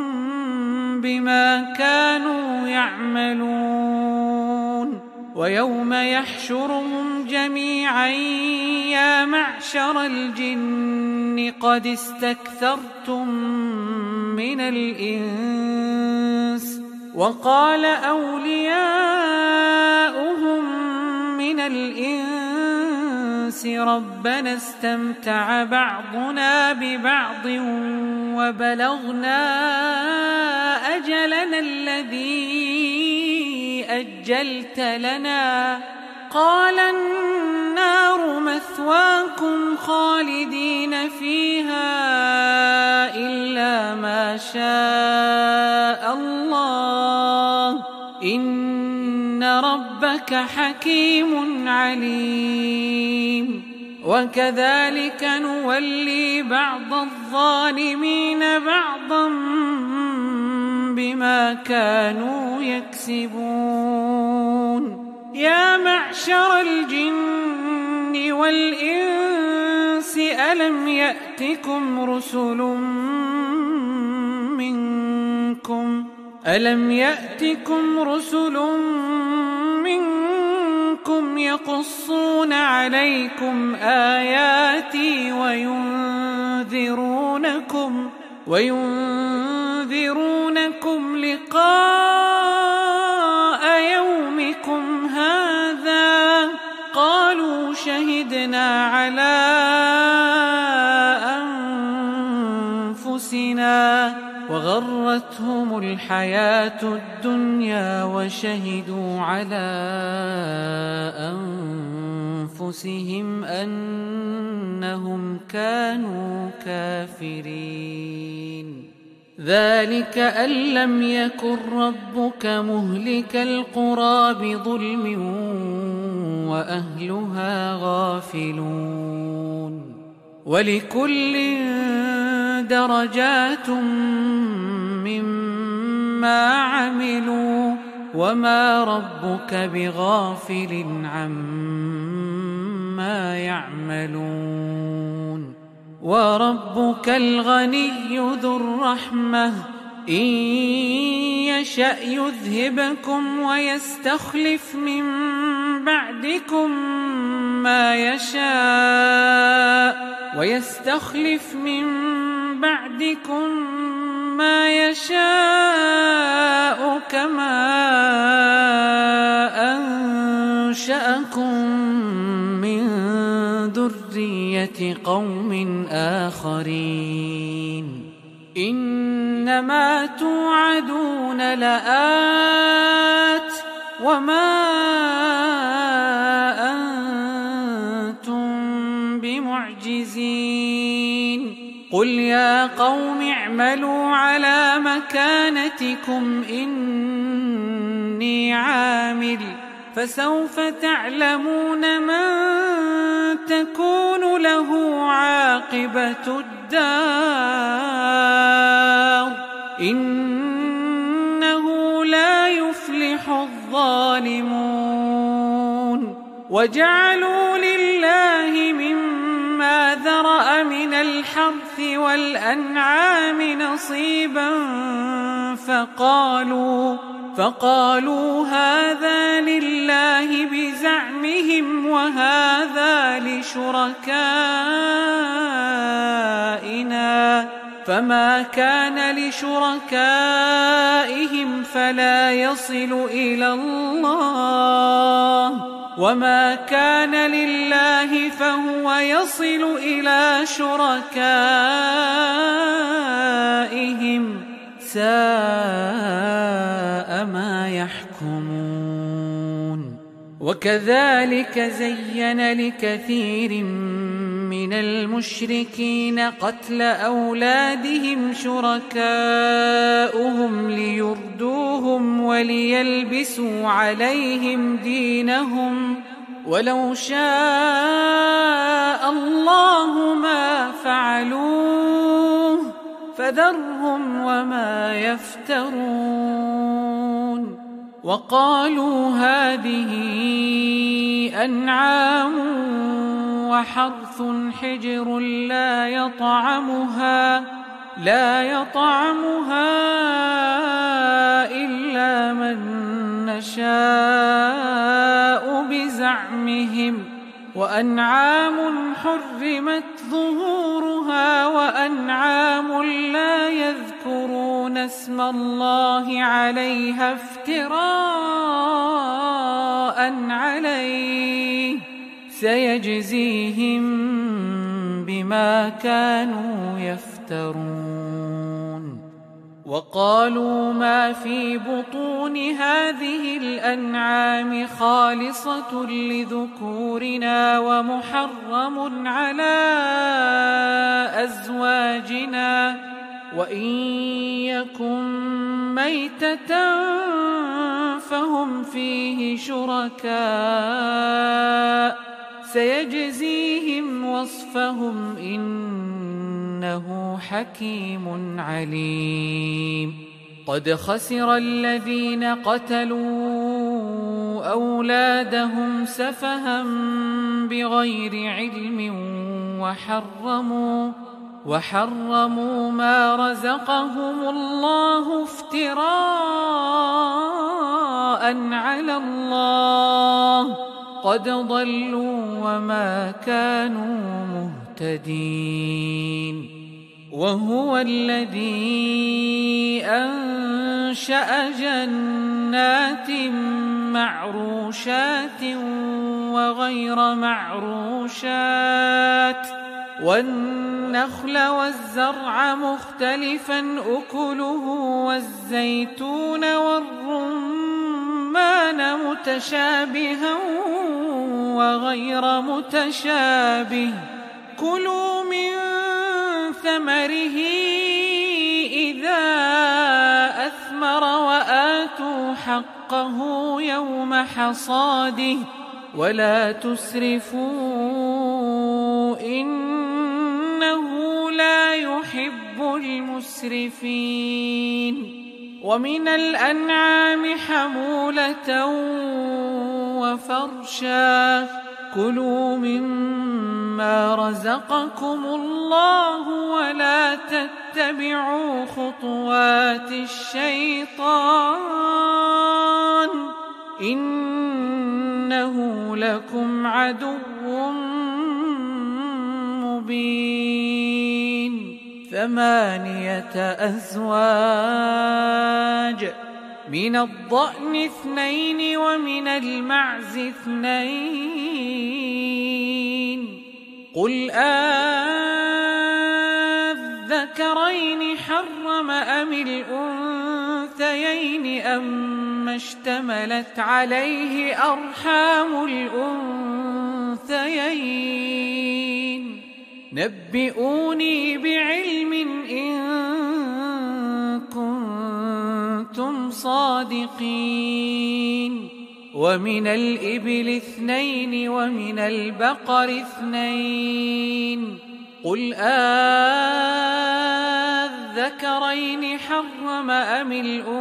بما كانوا يعملون ويوم يحشرهم جميعا يا معشر الجن قد استكثرتم من الإنس وقال أولياؤهم من الإنس ربنا استمتع بعضنا ببعض وبلغنا أجلنا الذي أجلت لنا قال النار مثواكم خالدين فيها إلا ما شاء الله إن ربك حكيم عليم وكذلك نولي بعض الظالمين بعضا بما كانوا يكسبون يا معشر الجن والإنس ألم يأتكم رسل منكم ألم يأتكم رسل منكم يقصون عليكم آياتي وينذرونكم وينذرونكم لقاء يومكم هذا قالوا شهدنا على أنفسنا حسنا وغرتهم الحياة الدنيا وشهدوا على أنفسهم أنهم كانوا كافرين. ذلك أن لم يكن ربك مهلك القرى بظلم وأهلها غافلون. ولكل درجات مما عملوا وما ربك بغافل عما يعملون. وربك الغني ذو الرحمة إن يشأ يذهبكم ويستخلف من بعدكم ما يشاء ويستخلف من بعدكم ما يشاء كما أنشأكم من ذرية قوم آخرين. إنما توعدون لآت وما أنتم بمعجزين. قل يا قوم اعملوا على مكانتكم إني عامل فسوف تعلمون من تكون له عاقبة الدار إنه لا يفلح الظالمون. وجعلوا لله مما ذرأ من الحرث والأنعام نصيبا فقالوا فقالوا هذا لله بزعمهم وهذا لشركائنا فما كان لشركائهم فلا يصل إلى الله وما كان لله فهو يصل إلى شركائهم ساء ما يحكمون. وكذلك زين لكثير من المشركين قتل أولادهم شركاؤهم ليردوهم وليلبسوا عليهم دينهم ولو شاء الله ما فعلوه فذرهم وما يفترون. وقالوا هذه أنعام وحرث حجر لا يطعمها لا يطعمها إلا من نشاء بزعمهم وأنعام حرمت ظهورها وأنعام لا يذكرون اسم الله عليها افتراء عليه سيجزيهم بما كانوا يفترون. وقالوا ما في بطون هذه الأنعام خالصة لذكورنا ومحرم على أزواجنا وإن يكن ميتة فهم فيه شركاء سيجزيهم وصفهم إنه حكيم عليم. قد خسر الذين قتلوا أولادهم سفها بغير علم وحرموا وحرموا ما رزقهم الله افتراء على الله قد ضلوا وما كانوا مهتدين. وهو الذي أنشأ جنات معروشات وغير معروشات والنخل والزرع مختلفا أكله والزيتون والرمان متشابها وغير متشابه كلوا من ثمره إذا أثمر وآتوا حقه يوم حصاده ولا تسرفوا إنه لا يحب المسرفين ومن الأنعام حمولة وفرشا كلوا مما رزقكم الله ولا تتبعوا خطوات الشيطان إنه لكم عدو مبين ثمانية أزواج من الضأن اثنين ومن المعز اثنين قل أذكرين حرم أم الأنثيين أما اشتملت عليه أرحام الأنثيين نبئوني بعلم إن كنتم صادقين ومن الإبل اثنين ومن البقر اثنين قل أذكرين حرم أم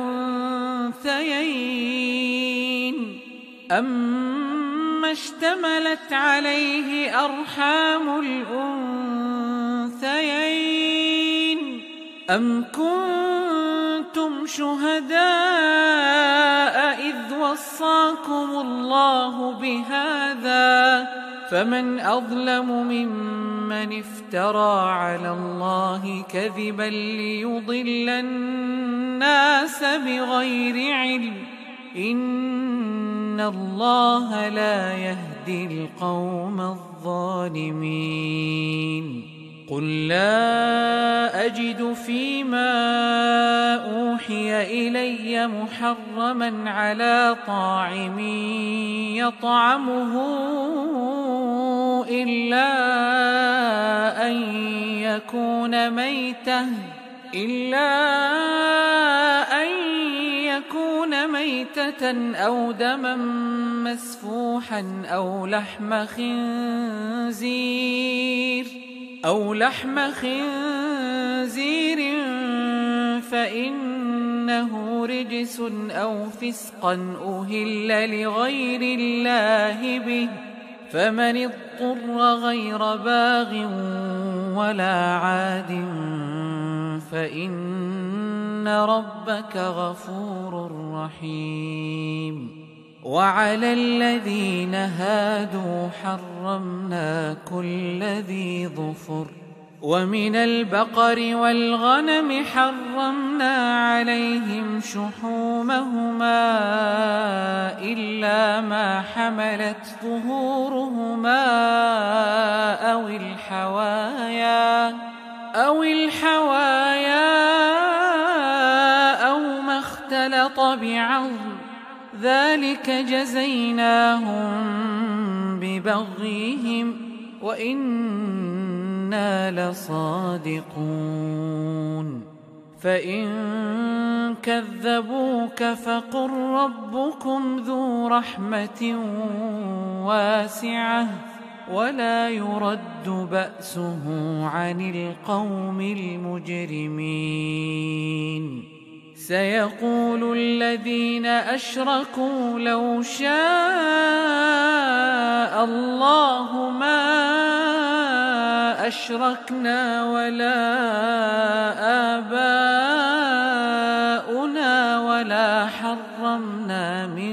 الأنثيين أما اشتملت عليه أرحام الأنثيين أم كنتم شهداء إذ وصاكم الله بهذا فمن أظلم ممن افترى على الله كذبا ليضل الناس بغير علم إن الله لا يهدي القوم الظالمين قل لا أجد فيما أوحي إلي محرما على طاعم يطعمه إلا أن يكون ميتة إلا أن يكون ميتة أو دما مسفوحا أو لحم خنزير أو لحم خنزير فإنه رجس أو فسقا أهل لغير الله به فمن اضطر غير باغ ولا عاد فإن ربك غفور رحيم وعلى الذين هادوا حرمنا كل ذي ظفر ومن البقر والغنم حرمنا عليهم شحومهما إلا ما حملت ظهورهما أو الحوايا أو الحوايا أو ما اختلط بعظم ذلك جزيناهم ببغيهم وإنا لصادقون فإن كذبوك فقل ربكم ذو رحمة واسعة ولا يرد بأسه عن القوم المجرمين سيقول الذين أشركوا لو شاء الله ما أشركنا ولا آباؤنا ولا حرمنا من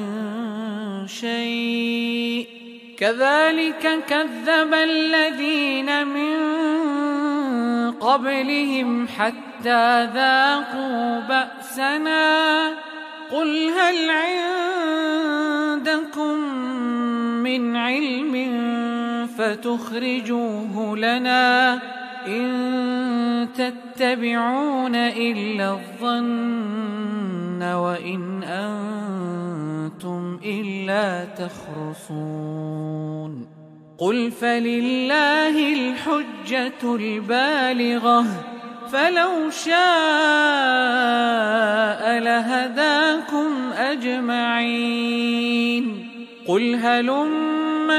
شيء كذلك كذب الذين من قبلهم حتى ذاقوا بأسنا قل هل عندكم من علم فتخرجوه لنا إن تتبعون إلا الظن وإن أنتم إلا تخرصون قل فلله الحجة البالغة فلو شاء لهداكم أجمعين قل هلم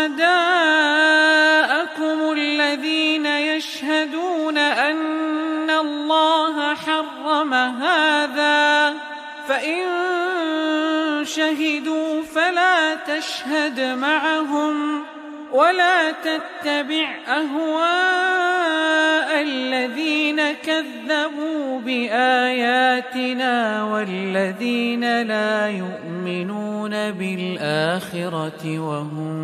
شهداءكم الذين يشهدون أن الله حرم هذا فإن شهدوا فلا تشهد معهم ولا تتبع أهواء الذين كذبوا بآياتنا والذين لا يؤمنون بالآخرة وهم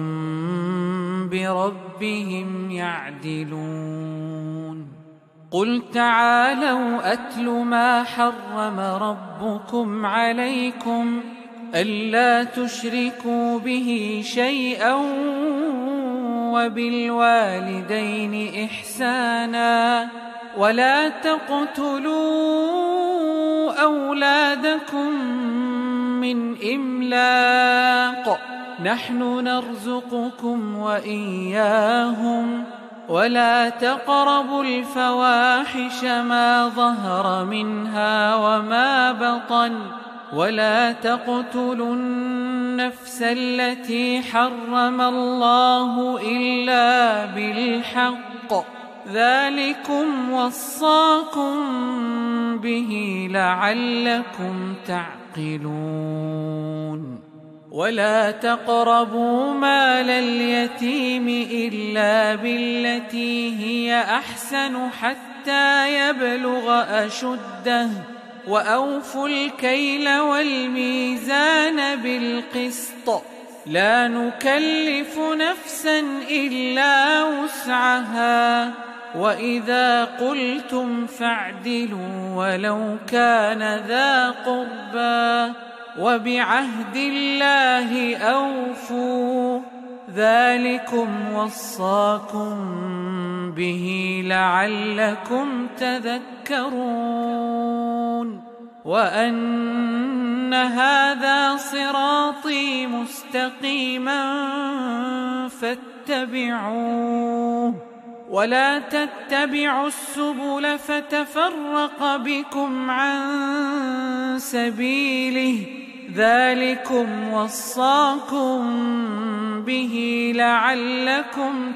بربهم يعدلون قل تعالوا أتل ما حرم ربكم عليكم ألا تشركوا به شيئا وبالوالدين إحسانا ولا تقتلوا أولادكم من إملاق نحن نرزقكم وإياهم ولا تقربوا الفواحش ما ظهر منها وما بطن ولا تقتلوا النفس التي حرم الله إلا بالحق ذلكم وصاكم به لعلكم تعقلون ولا تقربوا مال اليتيم إلا بالتي هي أحسن حتى يبلغ أشده وأوفوا الكيل والميزان بالقسط لا نكلف نفسا إلا وسعها وإذا قلتم فاعدلوا ولو كان ذا قربى وبعهد الله أوفوا ذلكم وصاكم به لعلكم تذكرون وأن هذا صراطي مستقيما فاتبعوه ولا تتبعوا السبل فتفرق بكم عن سبيله ذلكم وصاكم به لعلكم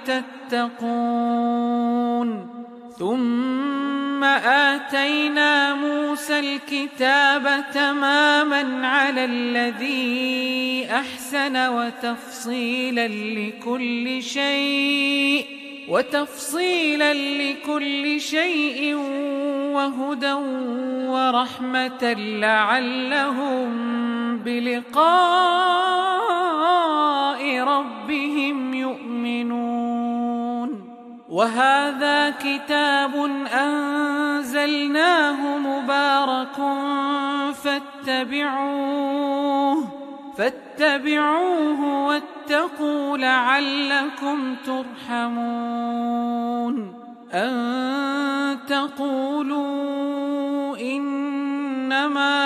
تتقون ثم آتينا موسى الكتاب تماما على الذي أحسن وتفصيلا لكل شيء وتفصيلا لكل شيء وهدى ورحمة لعلهم بلقاء ربهم يؤمنون وهذا كتاب أنزلناه مبارك فاتبعوه فاتبعوه واتقوا لعلكم ترحمون أن تقولوا إنما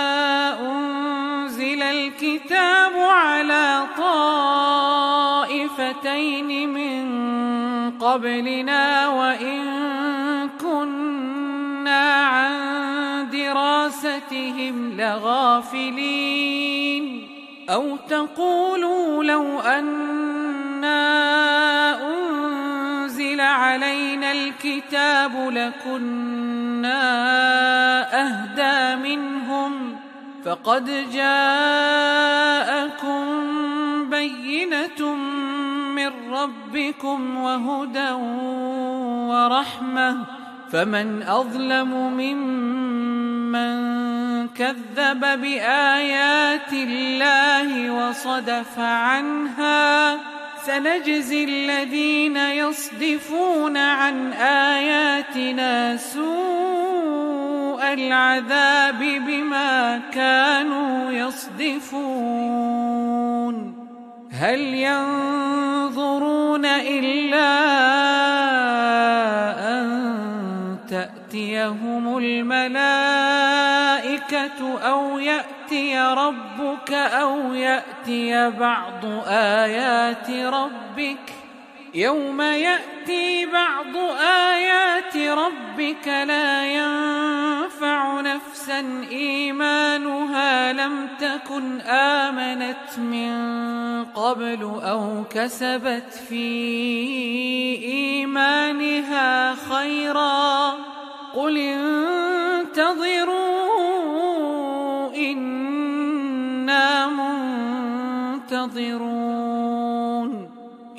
أنزل الكتاب على طائفتين من قبلنا وإن كنا عن دراستهم لغافلين أو تقولوا لو أنا أنزل علينا الكتاب لكنا أهدى منهم فقد جاءكم بينة من ربكم وهدى ورحمة فمن أظلم ممن كذب بآيات الله وصدف عنها سنجزي الذين يصدفون عن آياتنا سوء العذاب بما كانوا يصدفون هل ينظرون إلا أن تأتيهم الملائكة أو يأتي ربك أو يأتي بعض آيات ربك يوم يأتي بعض آيات ربك لا ينفع نفسا إيمانها لم تكن آمنت من قبل أو كسبت في إيمانها خيرا قل انتظروا إنا منتظرون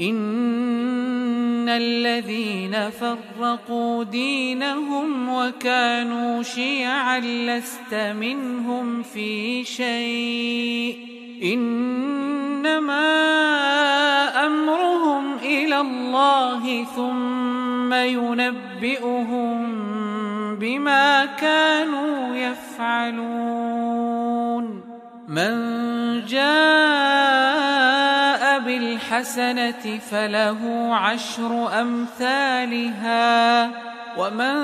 إن الذين فرقوا دينهم وكانوا شيعا لست منهم في شيء إنما أمرهم إلى الله ثم ينبئهم بما كانوا يفعلون من جاء بالحسنة فله عشر أمثالها ومن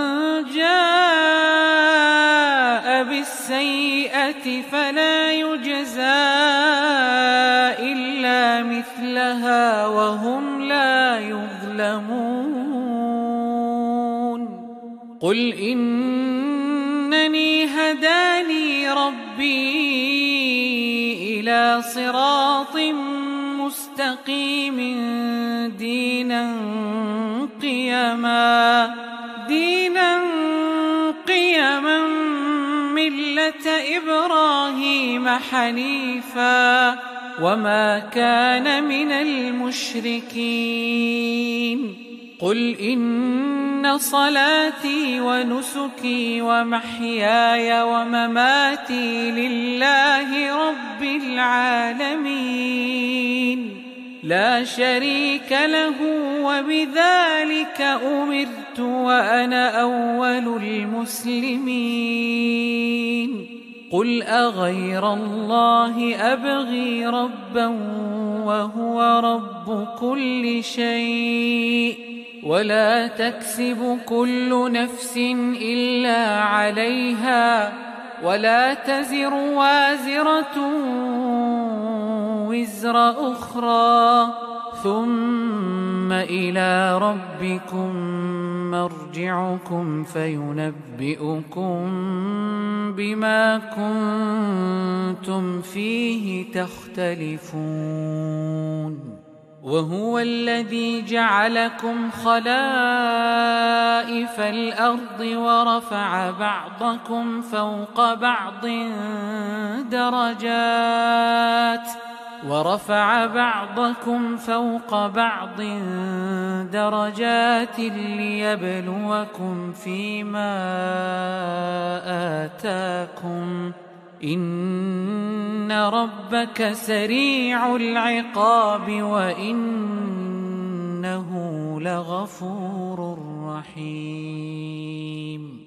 جاء بالسيئة فلا يجزى إلا مثلها وهم لا يظلمون قل إنني هداني ربي إلى صراط مستقيم دينا قيما دينا قيما ملة إبراهيم حنيفا وما كان من المشركين قل إن صلاتي ونسكي ومحياي ومماتي لله رب العالمين لا شريك له وبذلك أمرت وأنا أول المسلمين قل أغير الله أبغي ربا وهو رب كل شيء ولا تكسب كل نفس إلا عليها ولا تزر وازرة وزر أخرى ثم إلى ربكم مرجعكم فينبئكم بما كنتم فيه تختلفون وهو الذي جعلكم خلائف الأرض ورفع بعضكم فوق بعض درجات ورفع بعضكم فوق بعض درجات ليبلوكم فيما آتاكم إن ربك سريع العقاب وإنه لغفور رحيم